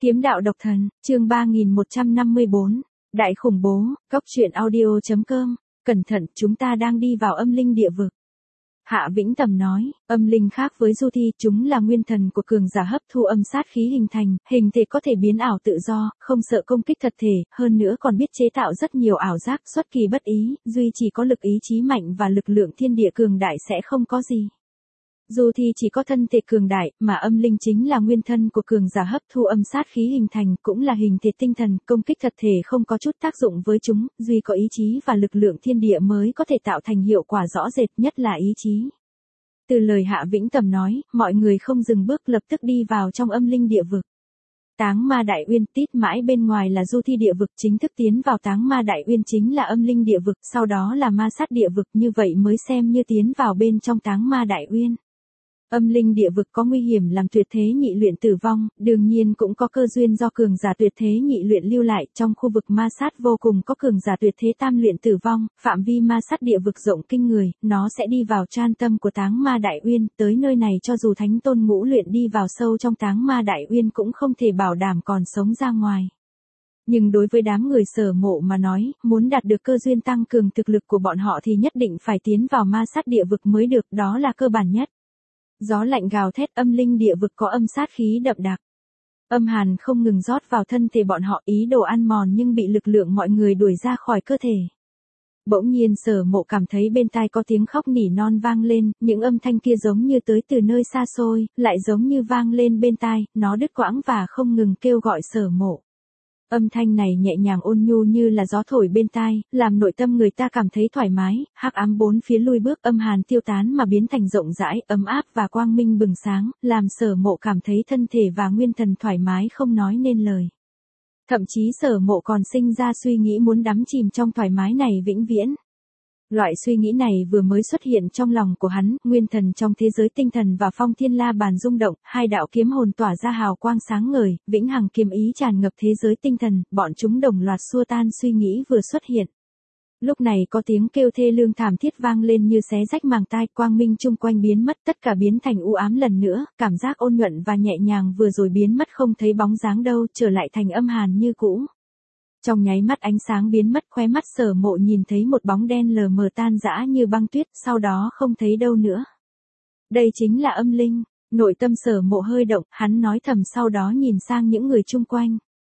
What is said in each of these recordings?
Kiếm đạo độc thần, chương 3154, Đại khủng bố, Cốc truyện audio.com, cẩn thận, chúng ta đang đi vào âm linh địa vực. Hạ Vĩnh Tầm nói, âm linh khác với du thi, chúng là nguyên thần của cường giả hấp thu âm sát khí hình thành, hình thể có thể biến ảo tự do, không sợ công kích thật thể, hơn nữa còn biết chế tạo rất nhiều ảo giác, xuất kỳ bất ý, duy chỉ có lực ý chí mạnh và lực lượng thiên địa cường đại sẽ không có gì. Du thi chỉ có thân thể cường đại, mà âm linh chính là nguyên thân của cường giả hấp thu âm sát khí hình thành, cũng là hình thể tinh thần, công kích thật thể không có chút tác dụng với chúng, duy có ý chí và lực lượng thiên địa mới có thể tạo thành hiệu quả rõ rệt, nhất là ý chí. Từ lời Hạ Vĩnh Tầm nói, mọi người không dừng bước lập tức đi vào trong âm linh địa vực. Táng Ma Đại Uyên, tít mãi bên ngoài là du thi địa vực, chính thức tiến vào Táng Ma Đại Uyên chính là âm linh địa vực, sau đó là ma sát địa vực, như vậy mới xem như tiến vào bên trong Táng Ma Đại Uyên. Âm linh địa vực có nguy hiểm làm tuyệt thế nhị luyện tử vong, đương nhiên cũng có cơ duyên do cường giả tuyệt thế nhị luyện lưu lại, trong khu vực ma sát vô cùng có cường giả tuyệt thế tam luyện tử vong, phạm vi ma sát địa vực rộng kinh người, nó sẽ đi vào tran tâm của Táng Ma Đại Uyên, tới nơi này cho dù thánh tôn ngũ luyện đi vào sâu trong Táng Ma Đại Uyên cũng không thể bảo đảm còn sống ra ngoài. Nhưng đối với đám người Sở Mộ mà nói, muốn đạt được cơ duyên tăng cường thực lực của bọn họ thì nhất định phải tiến vào ma sát địa vực mới được, đó là cơ bản nhất. Gió lạnh gào thét, âm linh địa vực có âm sát khí đậm đặc. Âm hàn không ngừng rót vào thân thể bọn họ, ý đồ ăn mòn nhưng bị lực lượng mọi người đuổi ra khỏi cơ thể. Bỗng nhiên Sở Mộ cảm thấy bên tai có tiếng khóc nỉ non vang lên, những âm thanh kia giống như tới từ nơi xa xôi, lại giống như vang lên bên tai, nó đứt quãng và không ngừng kêu gọi Sở Mộ. Âm thanh này nhẹ nhàng ôn nhu như là gió thổi bên tai, làm nội tâm người ta cảm thấy thoải mái, hắc ám bốn phía lui bước, âm hàn tiêu tán mà biến thành rộng rãi, ấm áp và quang minh bừng sáng, làm Sở Mộ cảm thấy thân thể và nguyên thần thoải mái không nói nên lời. Thậm chí Sở Mộ còn sinh ra suy nghĩ muốn đắm chìm trong thoải mái này vĩnh viễn. Loại suy nghĩ này vừa mới xuất hiện trong lòng của hắn, nguyên thần trong thế giới tinh thần và phong thiên la bàn rung động, hai đạo kiếm hồn tỏa ra hào quang sáng ngời, vĩnh hằng kiếm ý tràn ngập thế giới tinh thần, bọn chúng đồng loạt xua tan suy nghĩ vừa xuất hiện. Lúc này có tiếng kêu thê lương thảm thiết vang lên như xé rách màng tai, quang minh chung quanh biến mất, tất cả biến thành u ám lần nữa, cảm giác ôn nhuận và nhẹ nhàng vừa rồi biến mất không thấy bóng dáng đâu, trở lại thành âm hàn như cũ. Trong nháy mắt ánh sáng biến mất, khóe mắt Sở Mộ nhìn thấy một bóng đen lờ mờ tan rã như băng tuyết, sau đó không thấy đâu nữa. Đây chính là âm linh, nội tâm Sở Mộ hơi động, hắn nói thầm sau đó nhìn sang những người chung quanh.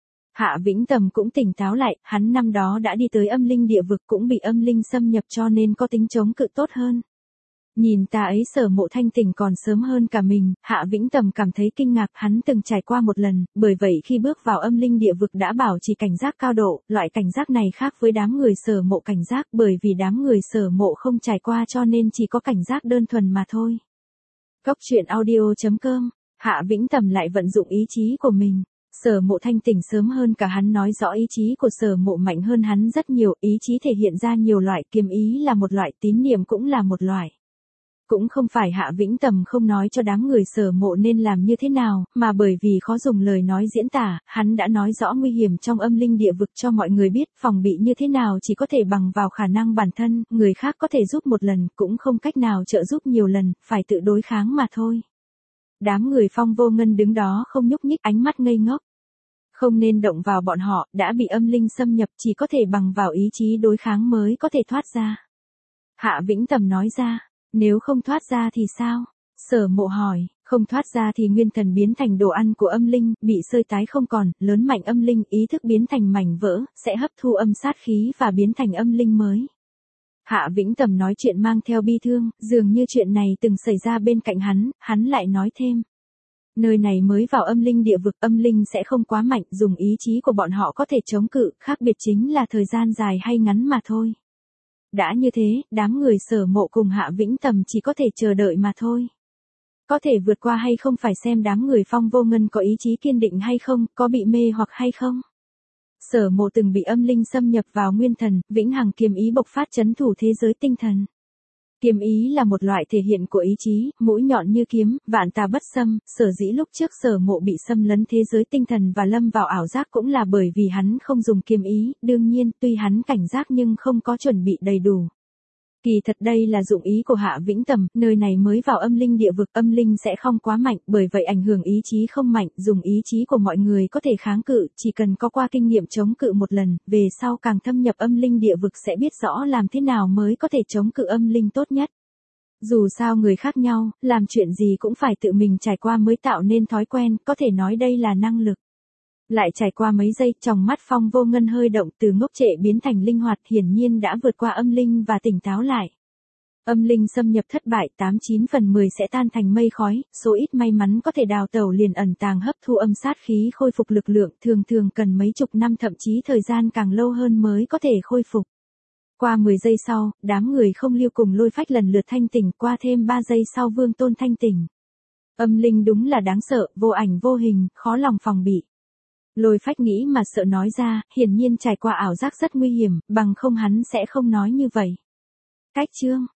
Hạ Vĩnh Tầm cũng tỉnh táo lại, hắn năm đó đã đi tới âm linh địa vực cũng bị âm linh xâm nhập cho nên có tính chống cự tốt hơn. Nhìn ta ấy Sở Mộ thanh tỉnh còn sớm hơn cả mình, Hạ Vĩnh Tầm cảm thấy kinh ngạc, hắn từng trải qua một lần, bởi vậy khi bước vào âm linh địa vực đã bảo trì cảnh giác cao độ, loại cảnh giác này khác với đám người Sở Mộ cảnh giác, bởi vì đám người Sở Mộ không trải qua cho nên chỉ có cảnh giác đơn thuần mà thôi. Cốc truyện audio.com, Hạ Vĩnh Tầm lại vận dụng ý chí của mình. Sở Mộ thanh tỉnh sớm hơn cả hắn, nói rõ ý chí của Sở Mộ mạnh hơn hắn rất nhiều, ý chí thể hiện ra nhiều loại, kiếm ý là một loại, tín niệm cũng là một loại. Cũng không phải Hạ Vĩnh Tầm không nói cho đám người Sở Mộ nên làm như thế nào, mà bởi vì khó dùng lời nói diễn tả, hắn đã nói rõ nguy hiểm trong âm linh địa vực cho mọi người biết, phòng bị như thế nào chỉ có thể bằng vào khả năng bản thân, người khác có thể giúp một lần, cũng không cách nào trợ giúp nhiều lần, phải tự đối kháng mà thôi. Đám người Phong Vô Ngân đứng đó không nhúc nhích, ánh mắt ngây ngốc. Không nên động vào bọn họ, đã bị âm linh xâm nhập, chỉ có thể bằng vào ý chí đối kháng mới có thể thoát ra. Hạ Vĩnh Tầm nói ra. Nếu không thoát ra thì sao? Sở Mộ hỏi, không thoát ra thì nguyên thần biến thành đồ ăn của âm linh, bị sơi tái không còn, lớn mạnh âm linh, ý thức biến thành mảnh vỡ, sẽ hấp thu âm sát khí và biến thành âm linh mới. Hạ Vĩnh Tầm nói chuyện mang theo bi thương, dường như chuyện này từng xảy ra bên cạnh hắn lại nói thêm. Nơi này mới vào âm linh địa vực, âm linh sẽ không quá mạnh, dùng ý chí của bọn họ có thể chống cự, khác biệt chính là thời gian dài hay ngắn mà thôi. Đã như thế, đám người Sở Mộ cùng Hạ Vĩnh Tầm chỉ có thể chờ đợi mà thôi. Có thể vượt qua hay không phải xem đám người Phong Vô Ngân có ý chí kiên định hay không, có bị mê hoặc hay không. Sở Mộ từng bị âm linh xâm nhập vào nguyên thần, vĩnh hằng kiếm ý bộc phát trấn thủ thế giới tinh thần. Kiếm ý là một loại thể hiện của ý chí, mũi nhọn như kiếm, vạn tà bất xâm, sở dĩ lúc trước Sở Mộ bị xâm lấn thế giới tinh thần và lâm vào ảo giác cũng là bởi vì hắn không dùng kiếm ý, đương nhiên, tuy hắn cảnh giác nhưng không có chuẩn bị đầy đủ. Kỳ thật đây là dụng ý của Hạ Vĩnh Tầm, nơi này mới vào âm linh địa vực, âm linh sẽ không quá mạnh, bởi vậy ảnh hưởng ý chí không mạnh, dùng ý chí của mọi người có thể kháng cự, chỉ cần có qua kinh nghiệm chống cự một lần, về sau càng thâm nhập âm linh địa vực sẽ biết rõ làm thế nào mới có thể chống cự âm linh tốt nhất. Dù sao người khác nhau, làm chuyện gì cũng phải tự mình trải qua mới tạo nên thói quen, có thể nói đây là năng lực. Lại trải qua mấy giây, trong mắt Phong Vô Ngân hơi động, từ ngốc trệ biến thành linh hoạt, hiển nhiên đã vượt qua âm linh và tỉnh táo lại. Âm linh xâm nhập thất bại, 89 phần 10 sẽ tan thành mây khói, số ít may mắn có thể đào tẩu liền ẩn tàng hấp thu âm sát khí khôi phục lực lượng, thường thường cần mấy chục năm thậm chí thời gian càng lâu hơn mới có thể khôi phục. Qua 10 giây sau, đám người không lưu cùng Lôi Phách lần lượt thanh tỉnh, qua thêm 3 giây sau Vương Tôn thanh tỉnh. Âm linh đúng là đáng sợ, vô ảnh vô hình, khó lòng phòng bị. Lôi Phách nghĩ mà sợ nói ra, hiển nhiên trải qua ảo giác rất nguy hiểm, bằng không hắn sẽ không nói như vậy. Cách chương